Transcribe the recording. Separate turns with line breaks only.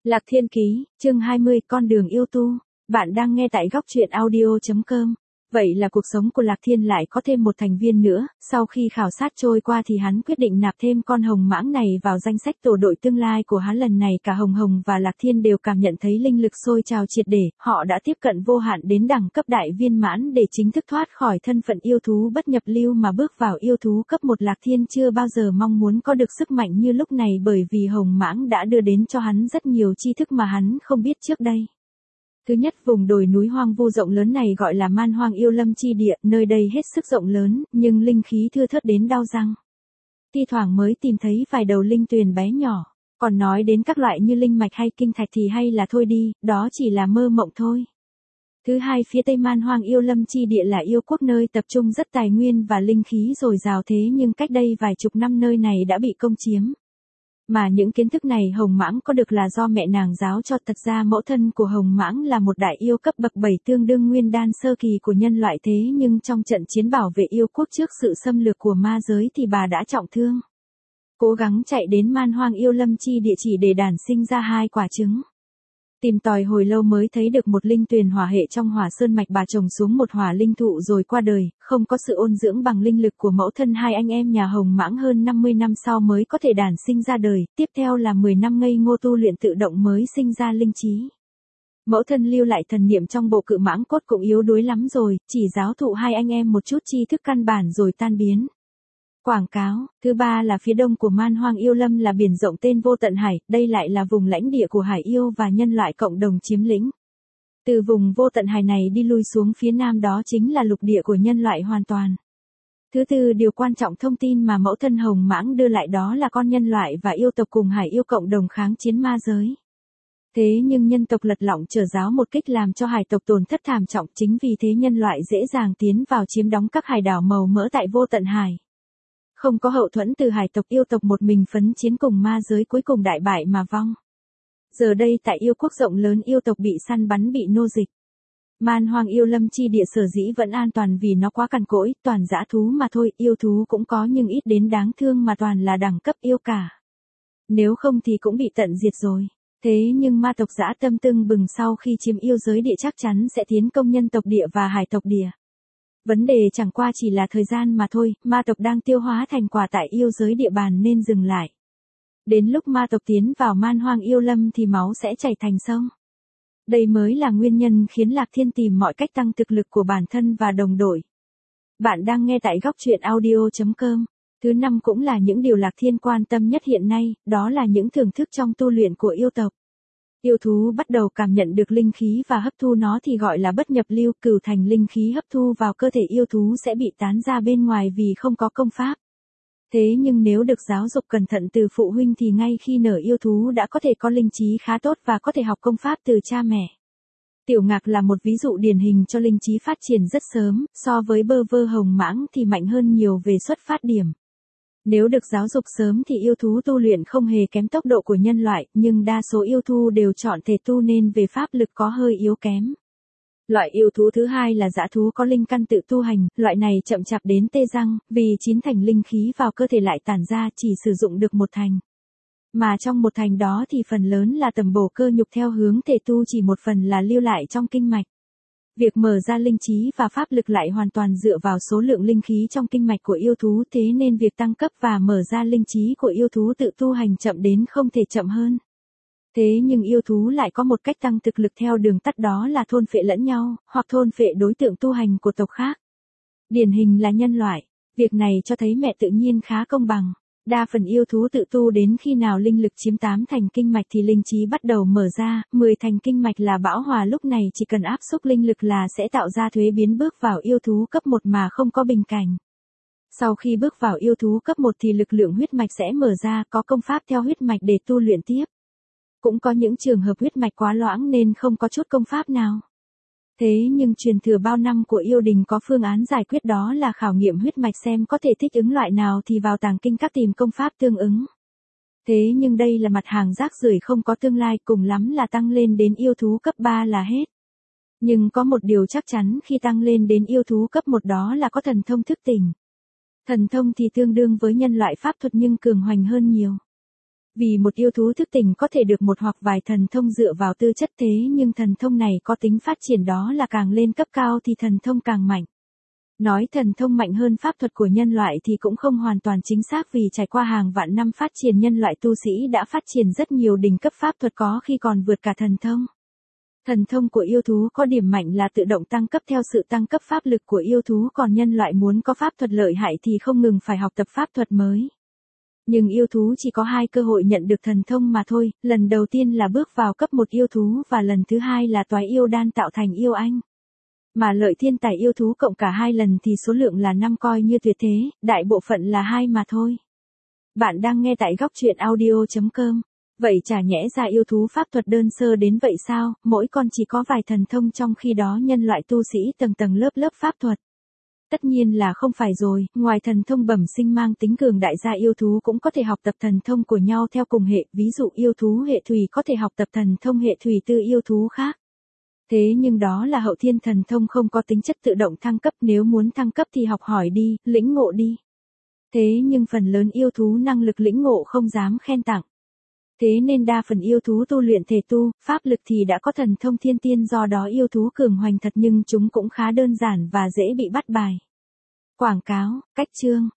Lạc Thiên Ký, chương 20, con đường yêu tu. Bạn đang nghe tại góc truyện audio.com. Vậy là cuộc sống của Lạc Thiên lại có thêm một thành viên nữa, sau khi khảo sát trôi qua thì hắn quyết định nạp thêm con hồng mãng này vào danh sách tổ đội tương lai của hắn. Lần này cả Hồng Hồng và Lạc Thiên đều cảm nhận thấy linh lực sôi trào triệt để, họ đã tiếp cận vô hạn đến đẳng cấp đại viên mãn để chính thức thoát khỏi thân phận yêu thú bất nhập lưu mà bước vào yêu thú cấp 1. Lạc Thiên chưa bao giờ mong muốn có được sức mạnh như lúc này bởi vì hồng mãng đã đưa đến cho hắn rất nhiều tri thức mà hắn không biết trước đây. Thứ nhất, vùng đồi núi hoang vu rộng lớn này gọi là Man Hoang Yêu Lâm chi địa, nơi đây hết sức rộng lớn, nhưng linh khí thưa thớt đến đau răng. Thi thoảng mới tìm thấy vài đầu linh tuyền bé nhỏ, còn nói đến các loại như linh mạch hay kinh thạch thì hay là thôi đi, đó chỉ là mơ mộng thôi. Thứ hai, phía tây Man Hoang Yêu Lâm chi địa là yêu quốc nơi tập trung rất tài nguyên và linh khí dồi dào, thế nhưng cách đây vài chục năm nơi này đã bị công chiếm. Mà những kiến thức này hồng mãng có được là do mẹ nàng giáo cho. Thật ra mẫu thân của hồng mãng là một đại yêu cấp bậc 7 tương đương nguyên đan sơ kỳ của nhân loại, thế nhưng trong trận chiến bảo vệ yêu quốc trước sự xâm lược của ma giới thì bà đã trọng thương. Cố gắng chạy đến Man Hoang Yêu Lâm chi địa chỉ để đản sinh ra 2 quả trứng. Tìm tòi hồi lâu mới thấy được một linh tuyền hỏa hệ trong Hỏa Sơn mạch, bà trồng xuống một hỏa linh thụ rồi qua đời, không có sự ôn dưỡng bằng linh lực của mẫu thân. Hai anh em nhà hồng mãng hơn 50 năm sau mới có thể đản sinh ra đời, tiếp theo là 10 năm ngây ngô tu luyện tự động mới sinh ra linh trí. Mẫu thân lưu lại thần niệm trong bộ cự mãng cốt cũng yếu đuối lắm rồi, chỉ giáo thụ hai anh em một chút tri thức căn bản rồi tan biến. Quảng cáo. Thứ ba là phía đông của Man Hoang Yêu Lâm là biển rộng tên Vô Tận Hải, đây lại là vùng lãnh địa của hải yêu và nhân loại cộng đồng chiếm lĩnh. Từ vùng Vô Tận Hải này đi lui xuống phía nam đó chính là lục địa của nhân loại hoàn toàn. Thứ tư, điều quan trọng thông tin mà mẫu thân hồng mãng đưa lại đó là con nhân loại và yêu tộc cùng hải yêu cộng đồng kháng chiến ma giới. Thế nhưng nhân tộc lật lọng trở giáo một kích làm cho hải tộc tổn thất thảm trọng, chính vì thế nhân loại dễ dàng tiến vào chiếm đóng các hải đảo màu mỡ tại Vô Tận Hải. Không có hậu thuẫn từ hải tộc, yêu tộc một mình phấn chiến cùng ma giới, cuối cùng đại bại mà vong. Giờ đây tại yêu quốc rộng lớn yêu tộc bị săn bắn, bị nô dịch. Man Hoang Yêu Lâm chi địa sở dĩ vẫn an toàn vì nó quá cằn cỗi, toàn dã thú mà thôi, yêu thú cũng có nhưng ít đến đáng thương mà toàn là đẳng cấp yêu cả. Nếu không thì cũng bị tận diệt rồi. Thế nhưng ma tộc dã tâm tưng bừng sau khi chiếm yêu giới địa chắc chắn sẽ tiến công nhân tộc địa và hải tộc địa. Vấn đề chẳng qua chỉ là thời gian mà thôi, ma tộc đang tiêu hóa thành quả tại yêu giới địa bàn nên dừng lại. Đến lúc ma tộc tiến vào Man Hoang Yêu Lâm thì máu sẽ chảy thành sông. Đây mới là nguyên nhân khiến Lạc Thiên tìm mọi cách tăng thực lực của bản thân và đồng đội. Bạn đang nghe tại góc truyện audio.com. Thứ năm cũng là những điều Lạc Thiên quan tâm nhất hiện nay, đó là những thưởng thức trong tu luyện của yêu tộc. Yêu thú bắt đầu cảm nhận được linh khí và hấp thu nó thì gọi là bất nhập lưu, cửu thành linh khí hấp thu vào cơ thể yêu thú sẽ bị tán ra bên ngoài vì không có công pháp. Thế nhưng nếu được giáo dục cẩn thận từ phụ huynh thì ngay khi nở yêu thú đã có thể có linh trí khá tốt và có thể học công pháp từ cha mẹ. Tiểu Ngạc là một ví dụ điển hình cho linh trí phát triển rất sớm, so với bơ vơ hồng mãng thì mạnh hơn nhiều về xuất phát điểm. Nếu được giáo dục sớm thì yêu thú tu luyện không hề kém tốc độ của nhân loại, nhưng đa số yêu thú đều chọn thể tu nên về pháp lực có hơi yếu kém. Loại yêu thú thứ hai là dã thú có linh căn tự tu hành, loại này chậm chạp đến tê răng, vì 9 thành linh khí vào cơ thể lại tản ra chỉ sử dụng được 1 thành. Mà trong 1 thành đó thì phần lớn là tầm bổ cơ nhục theo hướng thể tu, chỉ 1 phần là lưu lại trong kinh mạch. Việc mở ra linh trí và pháp lực lại hoàn toàn dựa vào số lượng linh khí trong kinh mạch của yêu thú, thế nên việc tăng cấp và mở ra linh trí của yêu thú tự tu hành chậm đến không thể chậm hơn. Thế nhưng yêu thú lại có một cách tăng thực lực theo đường tắt, đó là thôn phệ lẫn nhau, hoặc thôn phệ đối tượng tu hành của tộc khác. Điển hình là nhân loại. Việc này cho thấy mẹ tự nhiên khá công bằng. Đa phần yêu thú tự tu đến khi nào linh lực chiếm 8 thành kinh mạch thì linh trí bắt đầu mở ra, 10 thành kinh mạch là bão hòa, lúc này chỉ cần áp xúc linh lực là sẽ tạo ra thuế biến bước vào yêu thú cấp 1 mà không có bình cảnh. Sau khi bước vào yêu thú cấp 1 thì lực lượng huyết mạch sẽ mở ra, có công pháp theo huyết mạch để tu luyện tiếp. Cũng có những trường hợp huyết mạch quá loãng nên không có chút công pháp nào. Thế nhưng truyền thừa bao năm của yêu đình có phương án giải quyết, đó là khảo nghiệm huyết mạch xem có thể thích ứng loại nào thì vào tàng kinh các tìm công pháp tương ứng. Thế nhưng đây là mặt hàng rác rưởi không có tương lai, cùng lắm là tăng lên đến yêu thú cấp 3 là hết. Nhưng có một điều chắc chắn khi tăng lên đến yêu thú cấp 1 đó là có thần thông thức tỉnh. Thần thông thì tương đương với nhân loại pháp thuật nhưng cường hoành hơn nhiều. Vì một yêu thú thức tỉnh có thể được một hoặc vài thần thông dựa vào tư chất thế nhưng thần thông này có tính phát triển đó là càng lên cấp cao thì thần thông càng mạnh. Nói thần thông mạnh hơn pháp thuật của nhân loại thì cũng không hoàn toàn chính xác vì trải qua hàng vạn năm phát triển nhân loại tu sĩ đã phát triển rất nhiều đỉnh cấp pháp thuật có khi còn vượt cả thần thông. Thần thông của yêu thú có điểm mạnh là tự động tăng cấp theo sự tăng cấp pháp lực của yêu thú còn nhân loại muốn có pháp thuật lợi hại thì không ngừng phải học tập pháp thuật mới. Nhưng yêu thú chỉ có 2 cơ hội nhận được thần thông mà thôi, lần đầu tiên là bước vào cấp 1 yêu thú và lần thứ 2 là toái yêu đan tạo thành yêu anh. Mà lợi thiên tài yêu thú cộng cả 2 lần thì số lượng là 5 coi như tuyệt thế, đại bộ phận là 2 mà thôi. Bạn đang nghe tại góc truyện audio.com. Vậy chả nhẽ ra yêu thú pháp thuật đơn sơ đến vậy sao, mỗi con chỉ có vài thần thông trong khi đó nhân loại tu sĩ tầng tầng lớp lớp pháp thuật. Tất nhiên là không phải rồi, ngoài thần thông bẩm sinh mang tính cường đại gia yêu thú cũng có thể học tập thần thông của nhau theo cùng hệ, ví dụ yêu thú hệ thủy có thể học tập thần thông hệ thủy từ yêu thú khác. Thế nhưng đó là hậu thiên thần thông không có tính chất tự động thăng cấp, nếu muốn thăng cấp thì học hỏi đi, lĩnh ngộ đi. Thế nhưng phần lớn yêu thú năng lực lĩnh ngộ không dám khen tặng. Thế nên đa phần yêu thú tu luyện thể tu, pháp lực thì đã có thần thông thiên tiên do đó yêu thú cường hoành thật nhưng chúng cũng khá đơn giản và dễ bị bắt bài. Quảng cáo, cách chương.